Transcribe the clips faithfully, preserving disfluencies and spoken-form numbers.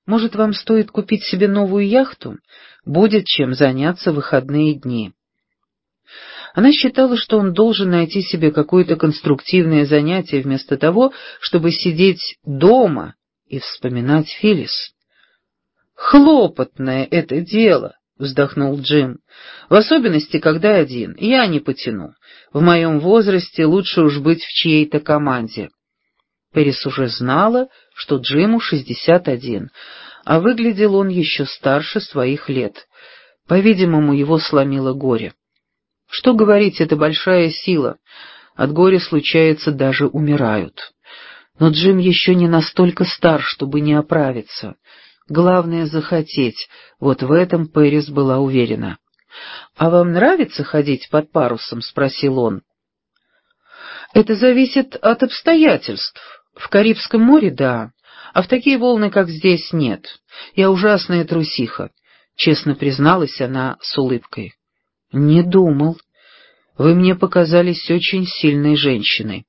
Может, вам стоит купить себе новую яхту? Будет чем заняться в выходные дни». Она считала, что он должен найти себе какое-то конструктивное занятие вместо того, чтобы сидеть дома и вспоминать Филлис. «Хлопотное это дело», — вздохнул Джим, — «в особенности, когда один. Я не потяну. В моем возрасте лучше уж быть в чьей-то команде». Пэрис уже знала, что Джиму шестьдесят один, а выглядел он еще старше своих лет. По-видимому, его сломило горе. Что говорить, это большая сила. От горя, случается, даже умирают. Но Джим еще не настолько стар, чтобы не оправиться. Главное — захотеть, вот в этом Пэрис была уверена. «А вам нравится ходить под парусом?» — спросил он. «Это зависит от обстоятельств. В Карибском море — да, а в такие волны, как здесь, нет. Я ужасная трусиха», — честно призналась она с улыбкой. «Не думал. Вы мне показались очень сильной женщиной».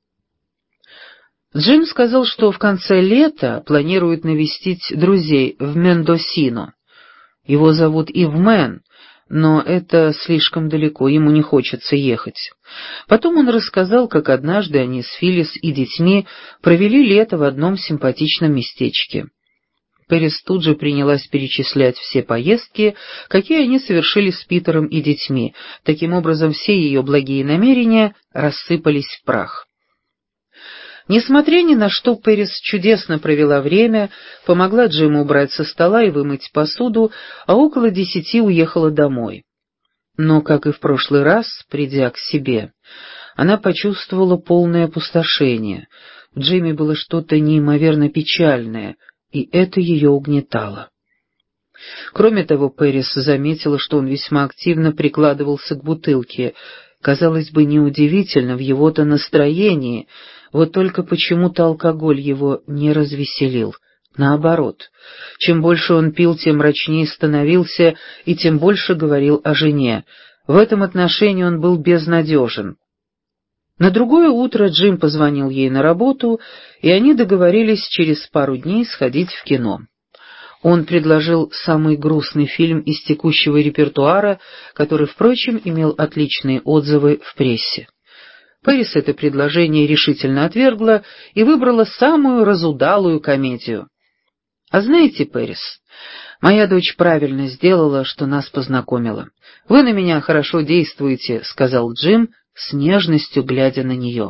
Джим сказал, что в конце лета планирует навестить друзей в Мендосино. Его зовут Ивмен, но это слишком далеко, ему не хочется ехать. Потом он рассказал, как однажды они с Филлис и детьми провели лето в одном симпатичном местечке. Пэрис тут же принялась перечислять все поездки, какие они совершили с Питером и детьми. Таким образом, все ее благие намерения рассыпались в прах. Несмотря ни на что, Пэрис чудесно провела время, помогла Джиму убрать со стола и вымыть посуду, а около десяти уехала домой. Но, как и в прошлый раз, придя к себе, она почувствовала полное опустошение. В Джиме было что-то неимоверно печальное, и это ее угнетало. Кроме того, Пэрис заметила, что он весьма активно прикладывался к бутылке. Казалось бы, неудивительно в его-то настроении, вот только почему-то алкоголь его не развеселил. Наоборот, чем больше он пил, тем мрачнее становился и тем больше говорил о жене. В этом отношении он был безнадежен. На другое утро Джим позвонил ей на работу, и они договорились через пару дней сходить в кино. Он предложил самый грустный фильм из текущего репертуара, который, впрочем, имел отличные отзывы в прессе. Пэрис это предложение решительно отвергла и выбрала самую разудалую комедию. «А знаете, Пэрис, моя дочь правильно сделала, что нас познакомила. Вы на меня хорошо действуете», — сказал Джим, с нежностью глядя на нее.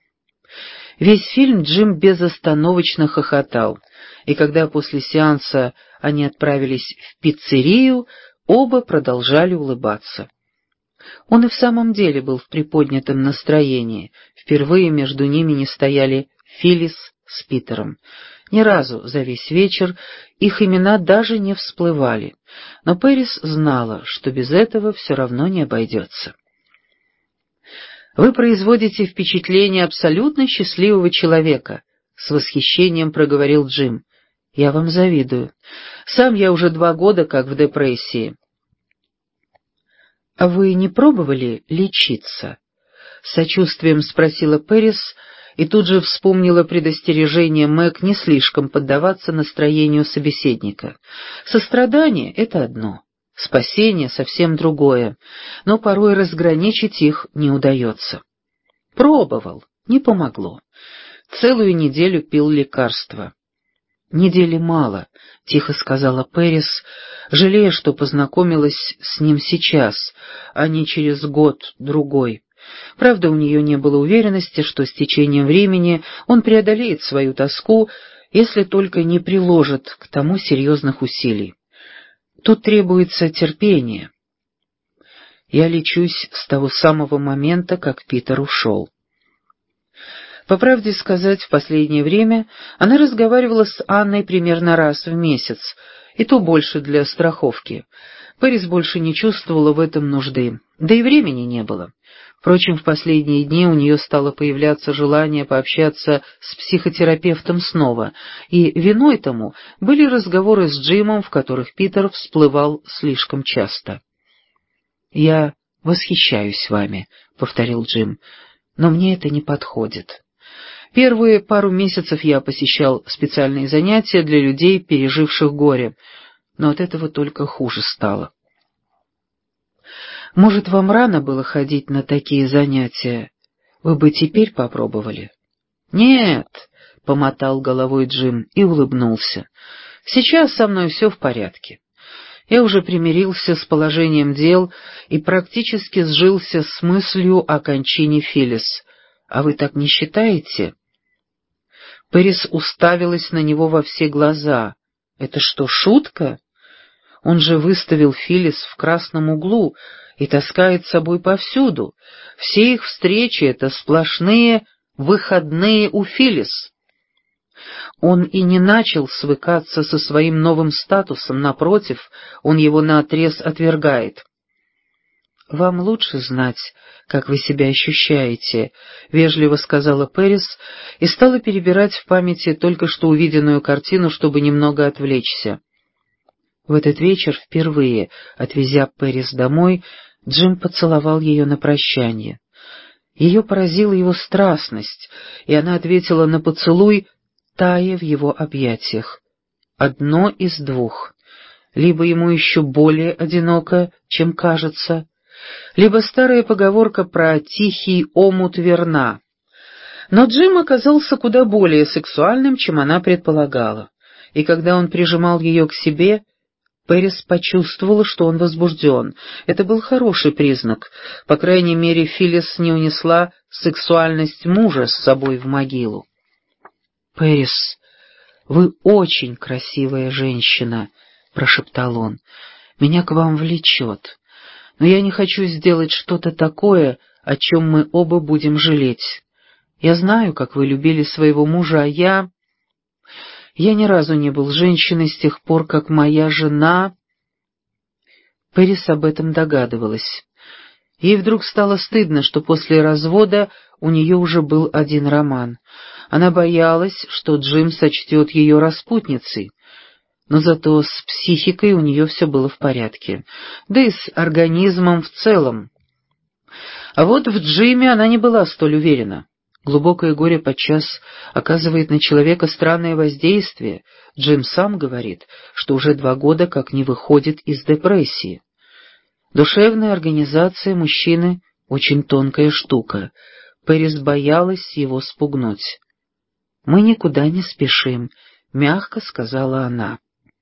Весь фильм Джим безостановочно хохотал, и когда после сеанса они отправились в пиццерию, оба продолжали улыбаться. Он и в самом деле был в приподнятом настроении. Впервые между ними не стояли Филлис с Питером. Ни разу за весь вечер их имена даже не всплывали, но Пэрис знала, что без этого все равно не обойдется. «Вы производите впечатление абсолютно счастливого человека», — с восхищением проговорил Джим. «Я вам завидую. Сам я уже два года как в депрессии». «А вы не пробовали лечиться?» — с сочувствием спросила Пэрис и тут же вспомнила предостережение Мэг не слишком поддаваться настроению собеседника. Сострадание — это одно, спасение — совсем другое, но порой разграничить их не удается. «Пробовал, не помогло. Целую неделю пил лекарства». «Недели мало», — тихо сказала Пэрис, жалея, что познакомилась с ним сейчас, а не через год-другой. Правда, у нее не было уверенности, что с течением времени он преодолеет свою тоску, если только не приложит к тому серьезных усилий. Тут требуется терпение. Я лечусь с того самого момента, как Питер ушел. По правде сказать, в последнее время она разговаривала с Анной примерно раз в месяц, и то больше для страховки. Пэрис больше не чувствовала в этом нужды, да и времени не было. Впрочем, в последние дни у нее стало появляться желание пообщаться с психотерапевтом снова, и виной тому были разговоры с Джимом, в которых Питер всплывал слишком часто. «Я восхищаюсь вами», — повторил Джим, — «но мне это не подходит. Первые пару месяцев я посещал специальные занятия для людей, переживших горе, но от этого только хуже стало. Может, вам рано было ходить на такие занятия? Вы бы теперь попробовали? Нет, — помотал головой Джим и улыбнулся. Сейчас со мной все в порядке. Я уже примирился с положением дел и практически сжился с мыслью о кончине Филлис. А вы так не считаете? Пэрис уставилась на него во все глаза. Это что, шутка? Он же выставил Филлис в красном углу и таскает с собой повсюду. Все их встречи — это сплошные выходные у Филлис. Он и не начал свыкаться со своим новым статусом, напротив, он его наотрез отвергает. «Вам лучше знать, как вы себя ощущаете», — вежливо сказала Пэрис и стала перебирать в памяти только что увиденную картину, чтобы немного отвлечься. В этот вечер, впервые отвезя Пэрис домой, Джим поцеловал ее на прощание. Ее поразила его страстность, и она ответила на поцелуй, тая в его объятиях. Одно из двух. Либо ему еще более одиноко, чем кажется, либо старая поговорка про «тихий омут» верна. Но Джим оказался куда более сексуальным, чем она предполагала, и когда он прижимал ее к себе, Пэрис почувствовала, что он возбужден. Это был хороший признак. По крайней мере, Филлис не унесла сексуальность мужа с собой в могилу. «Пэрис, вы очень красивая женщина», — прошептал он. «Меня к вам влечет, но я не хочу сделать что-то такое, о чем мы оба будем жалеть. Я знаю, как вы любили своего мужа, а я... Я ни разу не был женщиной с тех пор, как моя жена...» Пэрис об этом догадывалась. Ей вдруг стало стыдно, что после развода у нее уже был один роман. Она боялась, что Джим сочтет ее распутницей, но зато с психикой у нее все было в порядке, да и с организмом в целом. А вот в Джиме она не была столь уверена. Глубокое горе подчас оказывает на человека странное воздействие. Джим сам говорит, что уже два года как не выходит из депрессии. Душевная организация мужчины — очень тонкая штука. Пэрис боялась его спугнуть. «Мы никуда не спешим», — мягко сказала она.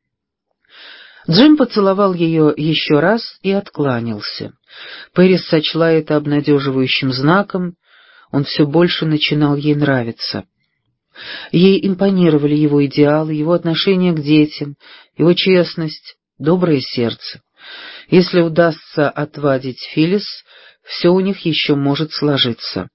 Джим поцеловал ее еще раз и откланялся. Пэрис сочла это обнадеживающим знаком. Он все больше начинал ей нравиться. Ей импонировали его идеалы, его отношение к детям, его честность, доброе сердце. Если удастся отвадить Филлис, все у них еще может сложиться.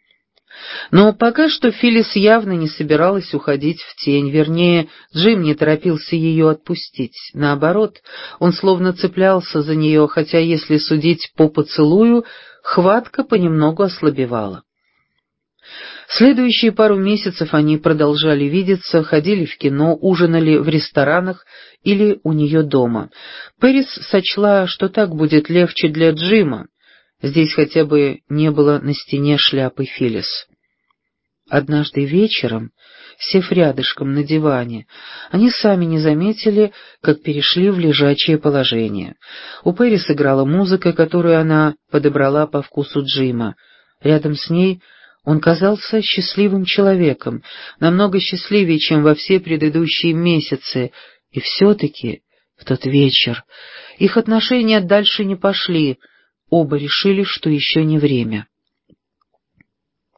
Но пока что Филлис явно не собиралась уходить в тень, вернее, Джим не торопился ее отпустить. Наоборот, он словно цеплялся за нее, хотя, если судить по поцелую, хватка понемногу ослабевала. Следующие пару месяцев они продолжали видеться, ходили в кино, ужинали в ресторанах или у нее дома. Пэрис сочла, что так будет легче для Джима. Здесь хотя бы не было на стене шляпы Филлис. Однажды вечером, сев рядышком на диване, они сами не заметили, как перешли в лежачее положение. У Пэрис играла музыка, которую она подобрала по вкусу Джима. Рядом с ней он казался счастливым человеком, намного счастливее, чем во все предыдущие месяцы, и все-таки в тот вечер их отношения дальше не пошли, оба решили, что еще не время.